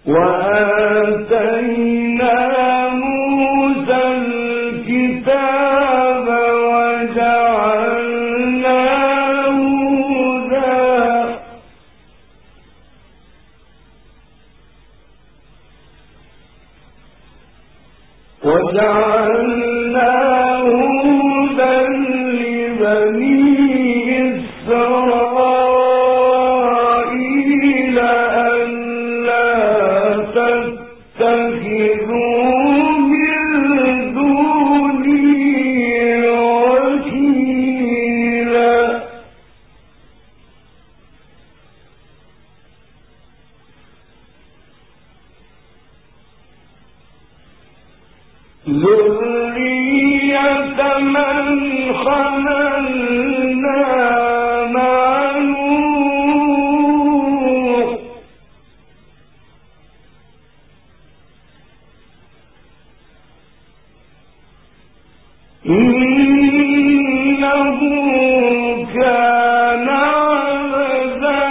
وآتينا موسى الكتاب وجعلناه هدى لبني إسرائيل ألا تتخذوا من دوني وكيلا ذرية من حملنا مع نوح إنه كان عبدا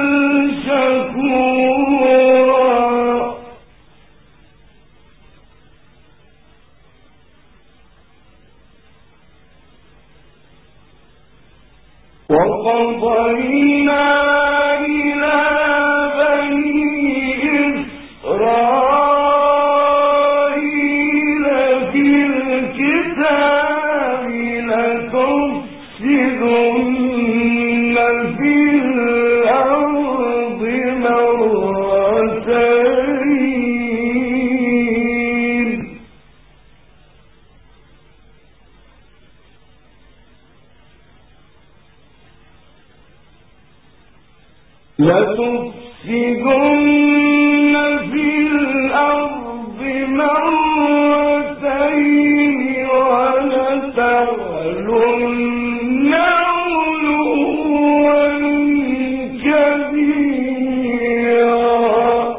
شكورا وقضينا إلى بني إسرائيل في الكتاب لتفسدن في الأرض مرتين ولتعلن علوا كبيرا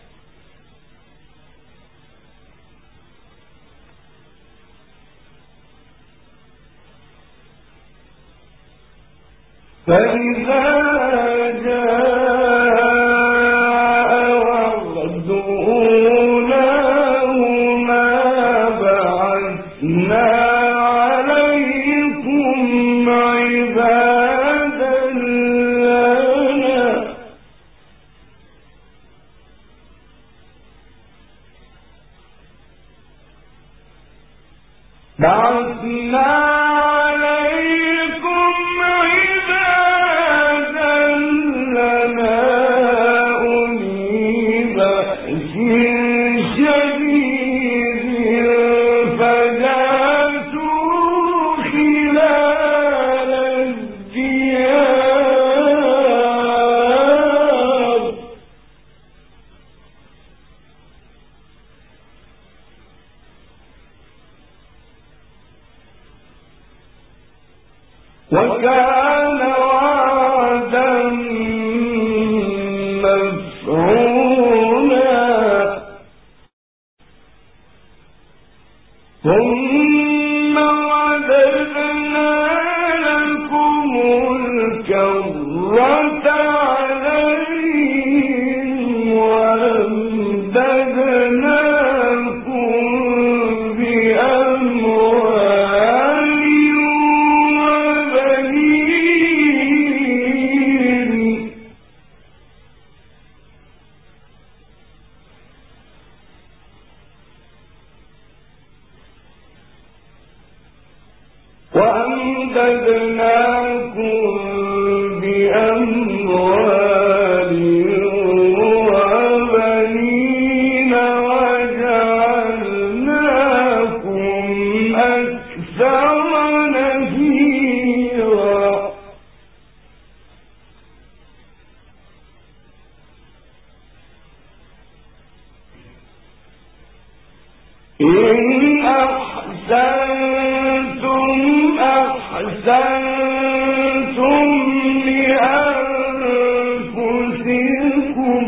فإذا جاء وعد أولاهما بعثنا عليكم عبادا لنا أولي بأس شديد فجاسوا خلال الديار وكان وعدا مفعولا ثم رددنا لكم الكرة عليهم وأمددناكم بأموال وبنين وجعلناكم أكثر نفيرا إن أحسنتم أحسنتم لأنفسكم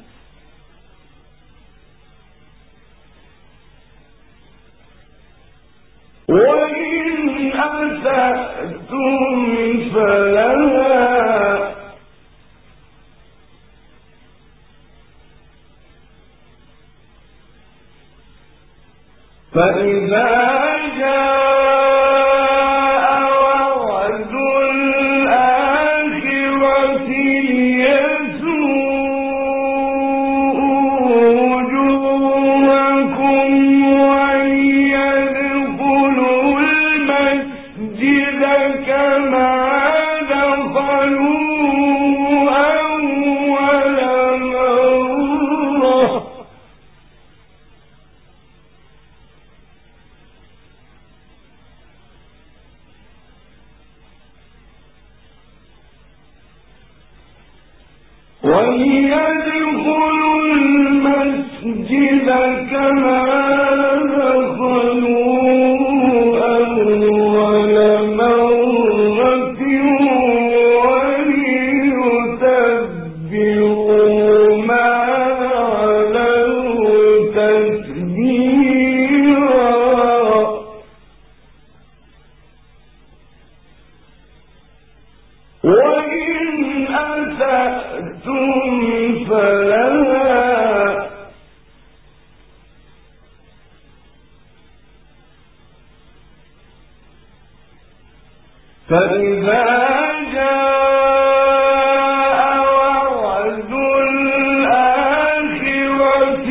وإن أسأتم فلها فإذا جاء وعد الآخرة ليسوءوا وجوهكم وليدخلوا المسجد كما دخلوه أول مرة وليدخلوا المسجد كما دخلوه أول مرة وليتبروا ما علوا تتبيرا وإن أسأتم فإذا جاء وعد الآخرة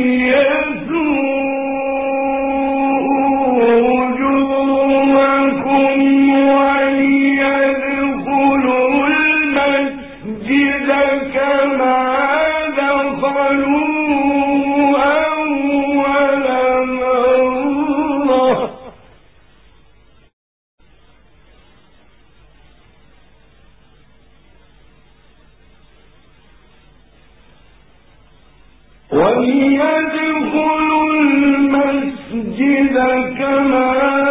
ليسوءوا وجوهكم وليدخلوا المسجد كما دخلوه أول مرة وليدخلوا المسجد كما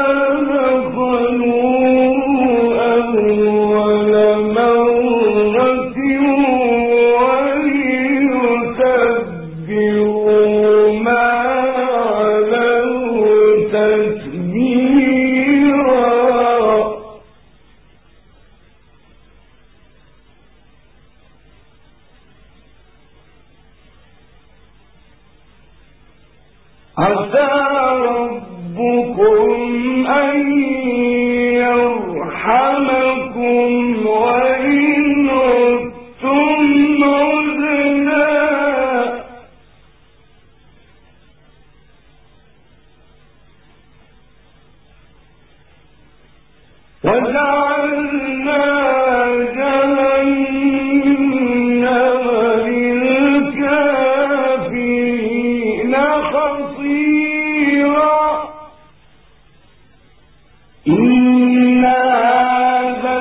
دخلوه أول مرة وليتبروا ما علوا تتبيرا عسى ربكم أن يرحمكم وإن عدتم عدنا وجعلنا جهنم للكافرين حصيرا إن هذا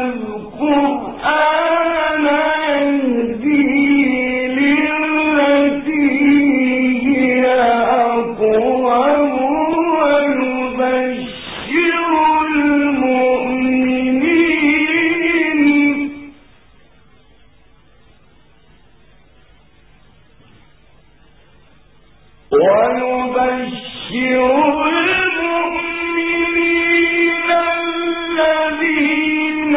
القرآن يهدي للتي هي أقوم ويبشر المؤمنين الذين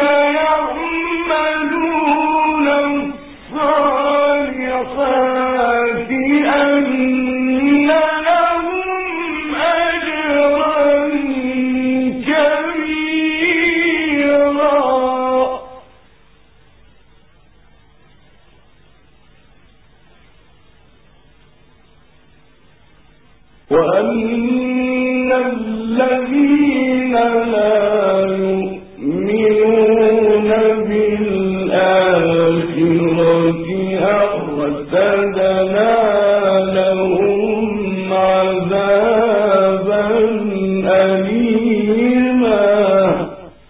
يعملون الصالحات أن لهم أجرا كبيرا وأن الذين لا يؤمنون بالآخرة أعتدنا لهم عذابا أليما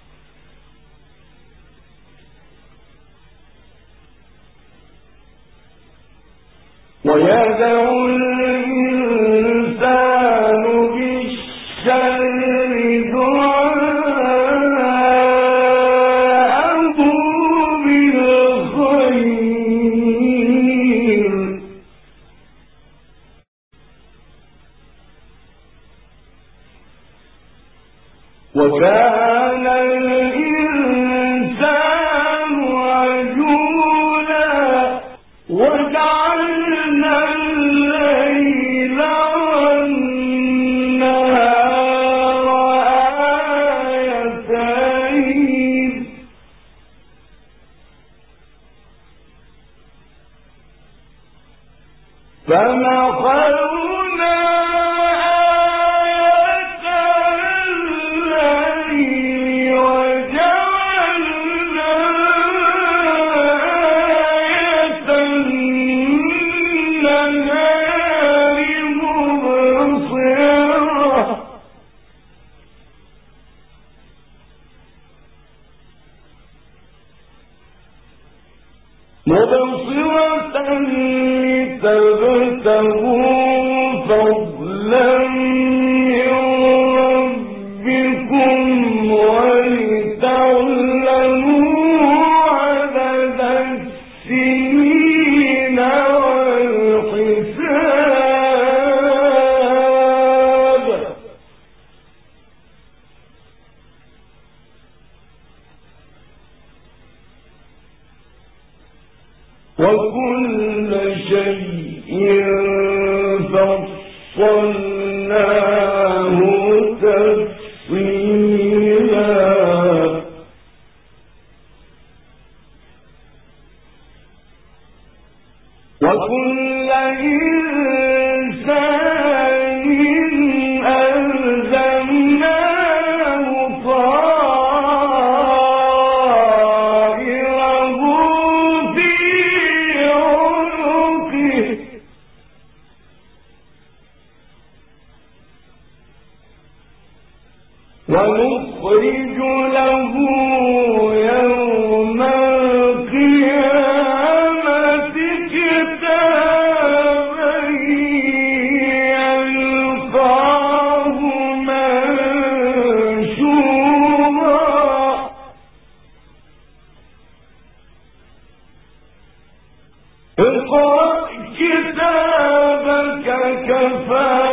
ويدعو الإنسان بالشر دعاءه بالخير وكان الإنسان عجولا وجعلنا الليل والنهار فنخلنا آية الليل وجعلنا آية النهار مبصرة لتبتغوا فضلا من ربكم ولتعلموا عدد السنين والحساب وكل شيء فصلناه تفصيلا وكل إنسان ألزمناه طائره في عنقه ونخرج له يوم القيامة كتابا يلقاه منشورا اقرأ كتابك كفى